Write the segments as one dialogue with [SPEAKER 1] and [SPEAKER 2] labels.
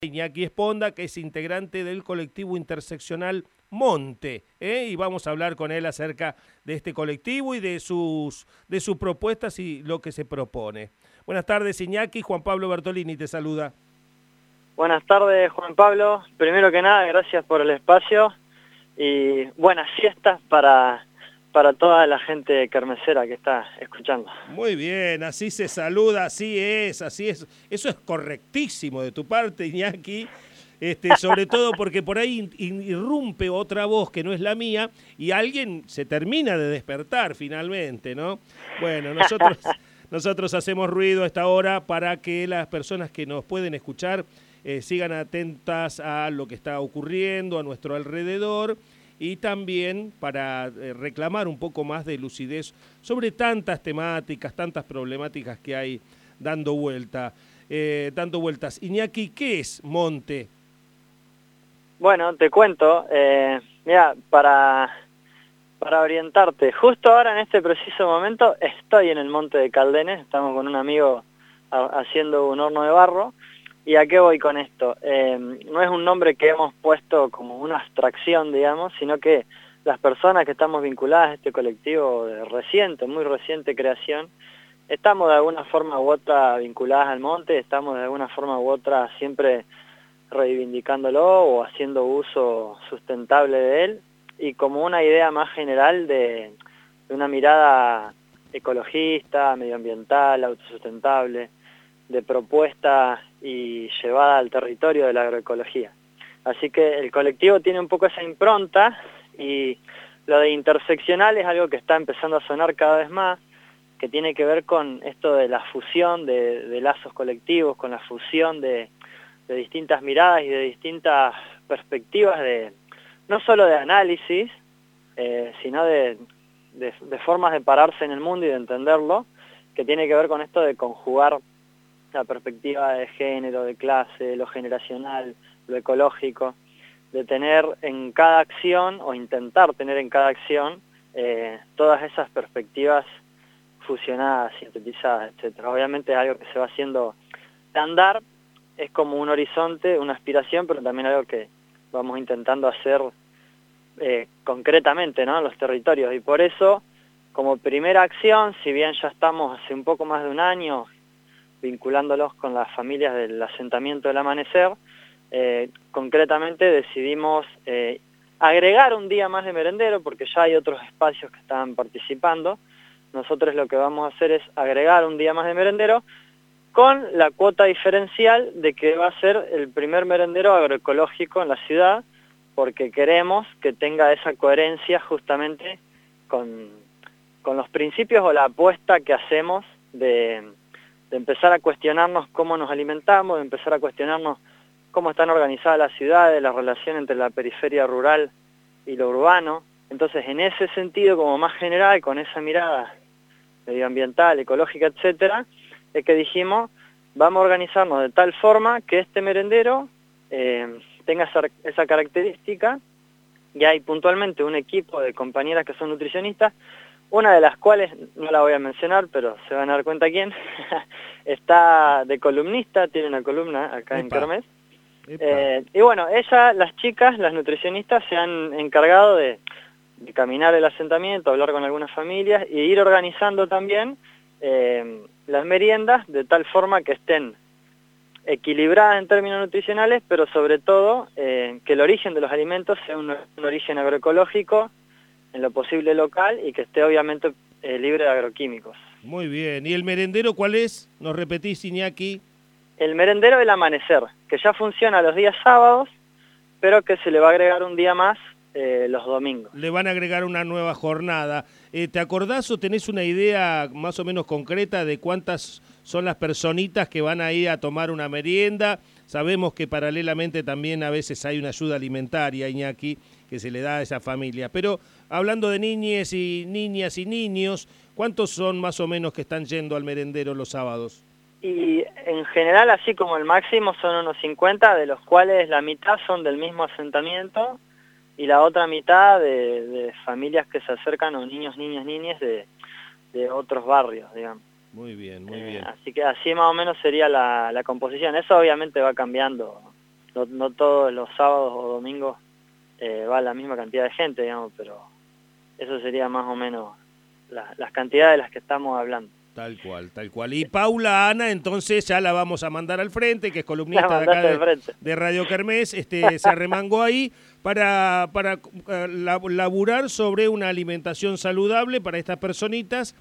[SPEAKER 1] Iñaki Esponda, que es integrante del colectivo interseccional Monte, y vamos a hablar con él acerca de este colectivo y de sus propuestas y lo que se propone. Buenas tardes, Iñaki. Juan Pablo Bertolini te saluda.
[SPEAKER 2] Buenas tardes, Juan Pablo. Primero que nada, gracias por el espacio y buenas fiestas para toda la gente kermesera que está escuchando.
[SPEAKER 1] Muy bien, así se saluda, así es. Eso es correctísimo de tu parte, Iñaki. Sobre todo porque por ahí irrumpe otra voz que no es la mía y alguien se termina de despertar finalmente, ¿no? Bueno, nosotros hacemos ruido a esta hora para que las personas que nos pueden escuchar sigan atentas a lo que está ocurriendo a nuestro alrededor y también para reclamar un poco más de lucidez sobre tantas temáticas, tantas problemáticas que hay dando vueltas. Iñaki, ¿qué es Monte?
[SPEAKER 2] Bueno, te cuento, mira, para orientarte, justo ahora en este preciso momento estoy en el Monte de Caldenes, estamos con un amigo haciendo un horno de barro. ¿Y a qué voy con esto? No es un nombre que hemos puesto como una abstracción, digamos, sino que las personas que estamos vinculadas a este colectivo de muy reciente creación, estamos de alguna forma u otra vinculadas al monte, estamos de alguna forma u otra siempre reivindicándolo o haciendo uso sustentable de él, y como una idea más general de una mirada ecologista, medioambiental, autosustentable, de propuesta y llevada al territorio de la agroecología. Así que el colectivo tiene un poco esa impronta y lo de interseccional es algo que está empezando a sonar cada vez más, que tiene que ver con esto de la fusión de lazos colectivos, con la fusión de distintas miradas y de distintas perspectivas, no solo de análisis, sino de formas de pararse en el mundo y de entenderlo, que tiene que ver con esto de conjugar la perspectiva de género, de clase, lo generacional, lo ecológico, de tener en cada acción, o intentar tener en cada acción, todas esas perspectivas fusionadas, sintetizadas, etc. Obviamente es algo que se va haciendo de andar, es como un horizonte, una aspiración, pero también algo que vamos intentando hacer concretamente, ¿no?, en los territorios. Y por eso, como primera acción, si bien ya estamos hace un poco más de un año vinculándolos con las familias del asentamiento del Amanecer, concretamente decidimos agregar un día más de merendero, porque ya hay otros espacios que están participando. Nosotros lo que vamos a hacer es agregar un día más de merendero, con la cuota diferencial de que va a ser el primer merendero agroecológico en la ciudad, porque queremos que tenga esa coherencia justamente con los principios o la apuesta que hacemos de empezar a cuestionarnos cómo nos alimentamos, de empezar a cuestionarnos cómo están organizadas las ciudades, la relación entre la periferia rural y lo urbano. Entonces, en ese sentido, como más general, con esa mirada medioambiental, ecológica, etcétera, es que dijimos, vamos a organizarnos de tal forma que este merendero tenga esa característica, y hay puntualmente un equipo de compañeras que son nutricionistas, una de las cuales, no la voy a mencionar, pero se van a dar cuenta quién, está de columnista, tiene una columna acá en Kermés. Y bueno, las chicas, las nutricionistas, se han encargado de caminar el asentamiento, hablar con algunas familias y ir organizando también las meriendas de tal forma que estén equilibradas en términos nutricionales, pero sobre todo que el origen de los alimentos sea un origen agroecológico, en lo posible local, y que esté obviamente libre de agroquímicos.
[SPEAKER 1] Muy bien. ¿Y el merendero cuál es? ¿Nos repetís, Iñaki?
[SPEAKER 2] El merendero del Amanecer, que ya funciona los días sábados, pero que se le va a agregar un día más los domingos.
[SPEAKER 1] Le van a agregar una nueva jornada. ¿Te acordás o tenés una idea más o menos concreta de cuántas son las personitas que van a ir a tomar una merienda? Sabemos que paralelamente también a veces hay una ayuda alimentaria, Iñaki, que se le da a esa familia. Pero hablando de niñas y niños, ¿cuántos son más o menos que están yendo al merendero los sábados?
[SPEAKER 2] Y en general, así como el máximo, son unos 50, de los cuales la mitad son del mismo asentamiento y la otra mitad de familias que se acercan, o niños, niñas de otros barrios, digamos.
[SPEAKER 1] Muy bien, muy bien.
[SPEAKER 2] Así que así más o menos sería la composición. Eso obviamente va cambiando no todos los sábados o domingos va la misma cantidad de gente, digamos, pero eso sería más o menos las cantidades de las que estamos hablando.
[SPEAKER 1] Tal cual, tal cual. Y Paula Ana, entonces ya la vamos a mandar al frente, que es columnista de acá de Radio Kermés, se arremangó ahí para laburar sobre una alimentación saludable para estas personitas.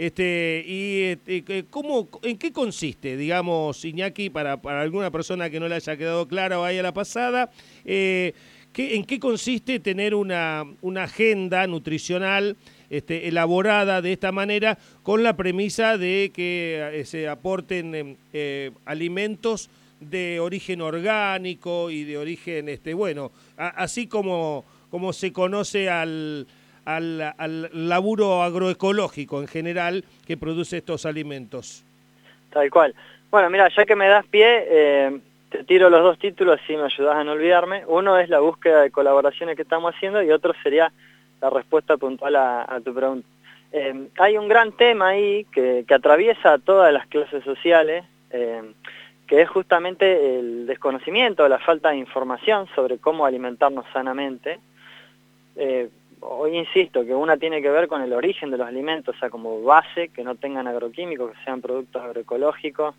[SPEAKER 1] ¿En qué consiste, digamos, Iñaki, para alguna persona que no le haya quedado claro ahí a la pasada, ¿en qué consiste tener una agenda nutricional elaborada de esta manera con la premisa de que se aporten alimentos de origen orgánico y de origen, así como se conoce al laburo agroecológico en general que produce estos alimentos?
[SPEAKER 2] Tal cual. Bueno, mira, ya que me das pie, te tiro los dos títulos, así me ayudas a no olvidarme. Uno es la búsqueda de colaboraciones que estamos haciendo y otro sería la respuesta puntual a tu pregunta. Hay un gran tema ahí que atraviesa a todas las clases sociales, que es justamente el desconocimiento, la falta de información sobre cómo alimentarnos sanamente. Hoy insisto que una tiene que ver con el origen de los alimentos, o sea, como base, que no tengan agroquímicos, que sean productos agroecológicos,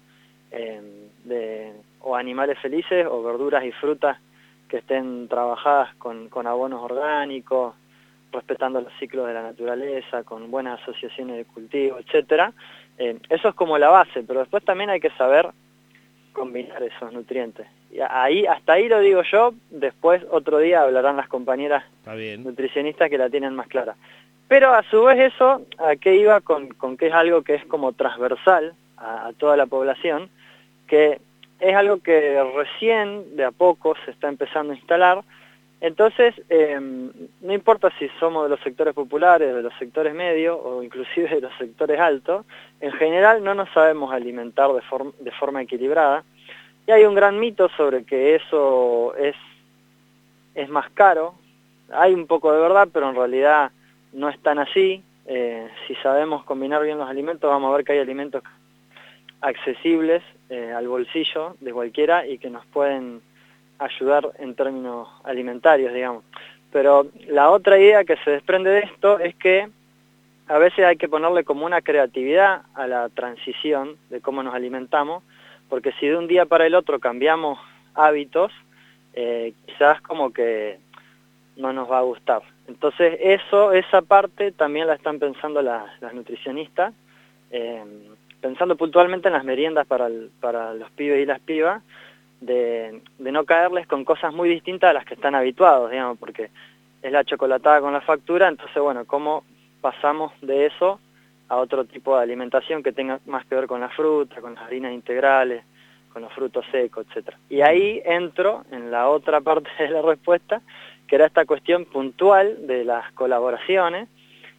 [SPEAKER 2] o animales felices, o verduras y frutas que estén trabajadas con abonos orgánicos, respetando los ciclos de la naturaleza, con buenas asociaciones de cultivo, etcétera. Eso es como la base, pero después también hay que saber combinar esos nutrientes. Y hasta ahí lo digo yo, después otro día hablarán las compañeras nutricionistas que la tienen más clara. Pero a su vez eso, ¿a qué iba? Con que es algo que es como transversal a toda la población, que es algo que recién, de a poco, se está empezando a instalar. Entonces, no importa si somos de los sectores populares, de los sectores medios o inclusive de los sectores altos, en general no nos sabemos alimentar de forma equilibrada. Y hay un gran mito sobre que eso es más caro. Hay un poco de verdad, pero en realidad no es tan así. Si sabemos combinar bien los alimentos, vamos a ver que hay alimentos accesibles al bolsillo de cualquiera y que nos pueden ayudar en términos alimentarios, digamos. Pero la otra idea que se desprende de esto es que a veces hay que ponerle como una creatividad a la transición de cómo nos alimentamos, porque si de un día para el otro cambiamos hábitos, quizás como que no nos va a gustar. Entonces esa parte también la están pensando las nutricionistas, pensando puntualmente en las meriendas para los pibes y las pibas, de no caerles con cosas muy distintas a las que están habituados, digamos, porque es la chocolatada con la factura. Entonces, bueno, ¿cómo pasamos de eso a otro tipo de alimentación que tenga más que ver con la fruta, con las harinas integrales, con los frutos secos, etcétera? Y ahí entro en la otra parte de la respuesta, que era esta cuestión puntual de las colaboraciones,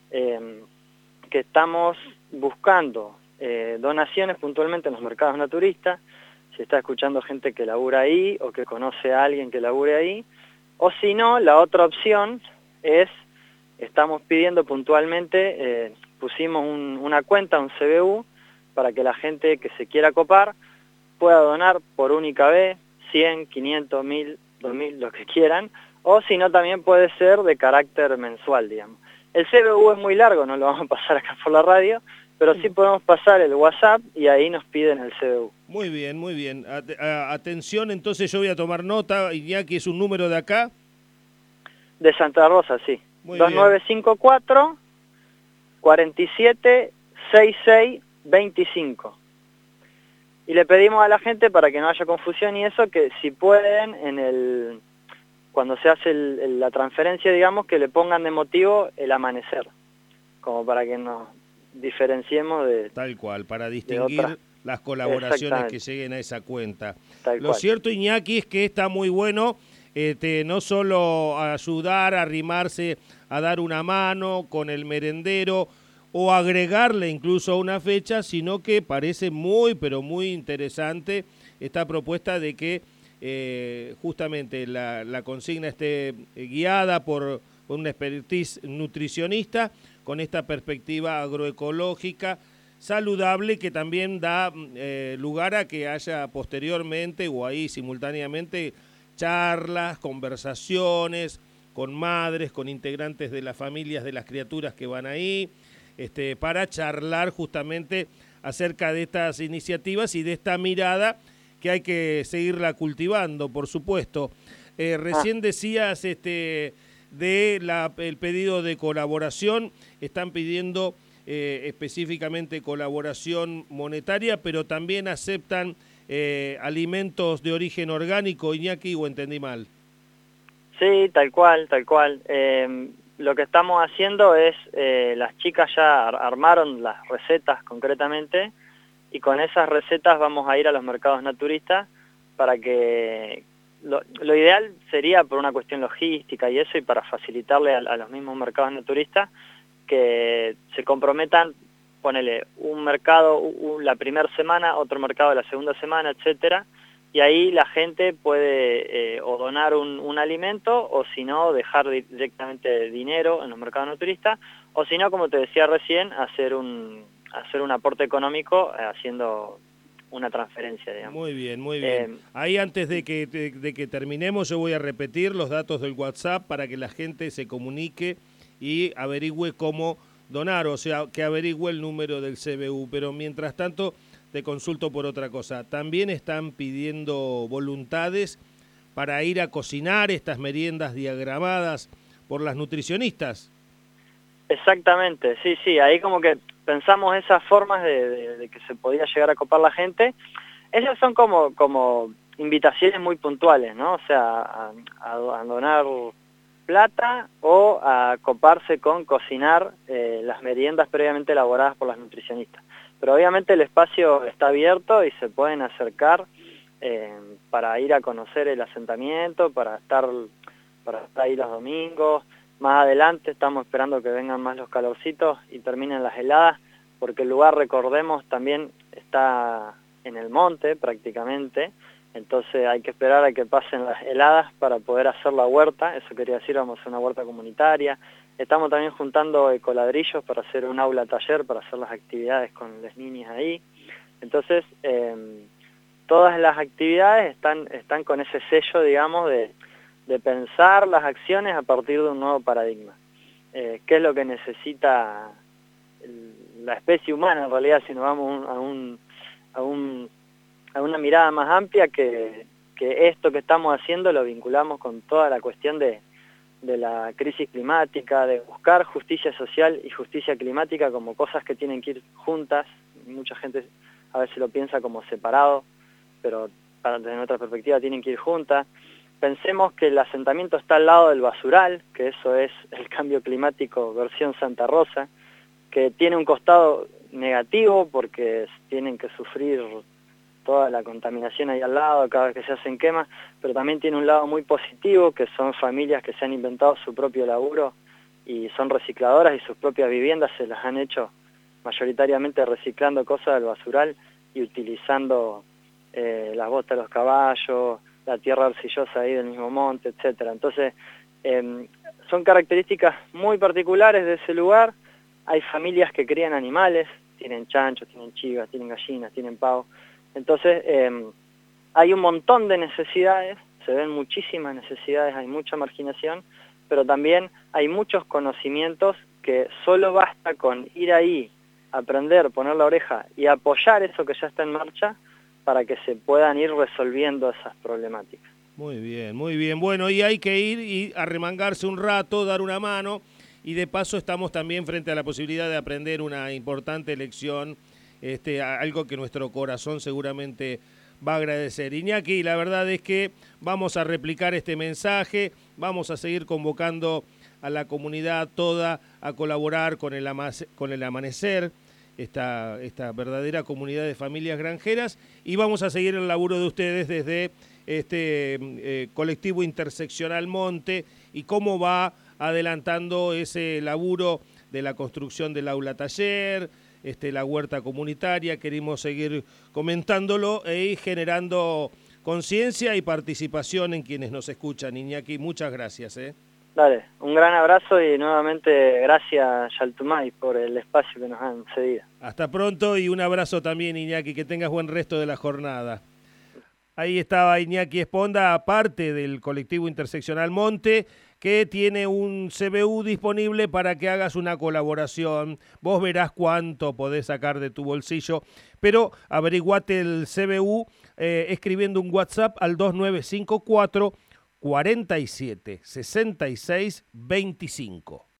[SPEAKER 2] que estamos buscando donaciones puntualmente en los mercados naturistas. Si está escuchando gente que labura ahí o que conoce a alguien que labure ahí, o si no, la otra opción es, estamos pidiendo puntualmente, pusimos una cuenta, un CBU, para que la gente que se quiera copar pueda donar por única vez 100, 500, 1000, 2000, lo que quieran, o si no también puede ser de carácter mensual, digamos. El CBU es muy largo, no lo vamos a pasar acá por la radio, pero sí podemos pasar el WhatsApp y ahí nos piden el CBU.
[SPEAKER 1] Muy bien, muy bien. Atención, entonces yo voy a tomar nota, Iñaki, ¿es un número de acá?
[SPEAKER 2] De Santa Rosa, sí. 2954 47 66 25. Y le pedimos a la gente, para que no haya confusión y eso, que si pueden, cuando se hace la transferencia, digamos, que le pongan de motivo el amanecer, como para que nos diferenciemos de...
[SPEAKER 1] Tal cual, para distinguir las colaboraciones que lleguen a esa cuenta. Lo cierto, Iñaki, es que está muy bueno no solo ayudar, arrimarse a dar una mano con el merendero o agregarle incluso a una fecha, sino que parece muy, pero muy interesante esta propuesta de que justamente la consigna esté guiada por una expertise nutricionista con esta perspectiva agroecológica saludable, que también da lugar a que haya posteriormente o ahí simultáneamente charlas, conversaciones con madres, con integrantes de las familias de las criaturas que van ahí, para charlar justamente acerca de estas iniciativas y de esta mirada que hay que seguirla cultivando, por supuesto. Recién decías el pedido de colaboración, están pidiendo específicamente colaboración monetaria, pero también aceptan alimentos de origen orgánico, Iñaki, ¿o entendí mal?
[SPEAKER 2] Sí, tal cual, tal cual. Lo que estamos haciendo es, las chicas ya armaron las recetas concretamente, y con esas recetas vamos a ir a los mercados naturistas para que... Lo ideal sería por una cuestión logística y eso, y para facilitarle a los mismos mercados naturistas, que se comprometan, ponele un mercado la primera semana, otro mercado la segunda semana, etcétera, y ahí la gente puede o donar un alimento, o si no, dejar directamente dinero en los mercados naturistas, o si no, como te decía recién, hacer un aporte económico haciendo una transferencia, digamos.
[SPEAKER 1] Muy bien, muy bien. Ahí antes de que terminemos, yo voy a repetir los datos del WhatsApp para que la gente se comunique y averigüe cómo donar, o sea, que averigüe el número del CBU. Pero mientras tanto, te consulto por otra cosa. También están pidiendo voluntades para ir a cocinar estas meriendas diagramadas por las nutricionistas.
[SPEAKER 2] Exactamente, sí, ahí como que pensamos esas formas de que se podía llegar a copar la gente. Esas son como invitaciones muy puntuales, ¿no? O sea, a donar plata o a coparse con cocinar las meriendas previamente elaboradas por las nutricionistas. Pero obviamente el espacio está abierto y se pueden acercar para ir a conocer el asentamiento, para estar ahí los domingos. Más adelante estamos esperando que vengan más los calorcitos y terminen las heladas, porque el lugar, recordemos, también está en el monte prácticamente, entonces hay que esperar a que pasen las heladas para poder hacer la huerta. Eso quería decir, vamos a hacer una huerta comunitaria. Estamos también juntando ecoladrillos para hacer un aula taller, para hacer las actividades con las niñas ahí. Entonces, todas las actividades están con ese sello, digamos, de pensar las acciones a partir de un nuevo paradigma. ¿Qué es lo que necesita la especie humana, en realidad, si nos vamos a una mirada más amplia, que esto que estamos haciendo lo vinculamos con toda la cuestión de la crisis climática, de buscar justicia social y justicia climática como cosas que tienen que ir juntas? Mucha gente a veces lo piensa como separado, pero desde nuestra perspectiva tienen que ir juntas. Pensemos que el asentamiento está al lado del basural, que eso es el cambio climático versión Santa Rosa, que tiene un costado negativo porque tienen que sufrir toda la contaminación ahí al lado cada vez que se hacen quemas, pero también tiene un lado muy positivo, que son familias que se han inventado su propio laburo y son recicladoras, y sus propias viviendas se las han hecho mayoritariamente reciclando cosas del basural y utilizando las botas de los caballos, la tierra arcillosa ahí del mismo monte, etcétera. Entonces, son características muy particulares de ese lugar. Hay familias que crían animales, tienen chanchos, tienen chivas, tienen gallinas, tienen pavos. Entonces, hay un montón de necesidades, se ven muchísimas necesidades, hay mucha marginación, pero también hay muchos conocimientos que solo basta con ir ahí, aprender, poner la oreja y apoyar eso que ya está en marcha, para que se puedan ir resolviendo esas problemáticas.
[SPEAKER 1] Muy bien, muy bien. Bueno, y hay que ir y arremangarse un rato, dar una mano, y de paso estamos también frente a la posibilidad de aprender una importante lección, algo que nuestro corazón seguramente va a agradecer. Iñaki, la verdad es que vamos a replicar este mensaje, vamos a seguir convocando a la comunidad toda a colaborar con el Amanecer, esta verdadera comunidad de familias granjeras, y vamos a seguir el laburo de ustedes desde este colectivo interseccional Monte, y cómo va adelantando ese laburo de la construcción del aula taller, la huerta comunitaria. Queremos seguir comentándolo e ir generando conciencia y participación en quienes nos escuchan. Iñaki, muchas gracias.
[SPEAKER 2] Dale, un gran abrazo y nuevamente gracias, Yaltumay, por el espacio que nos han cedido.
[SPEAKER 1] Hasta pronto y un abrazo también, Iñaki, que tengas buen resto de la jornada. Ahí estaba Iñaki Esponda, parte del colectivo Interseccional Monte, que tiene un CBU disponible para que hagas una colaboración. Vos verás cuánto podés sacar de tu bolsillo, pero averiguate el CBU escribiendo un WhatsApp al 2954 47 66 25.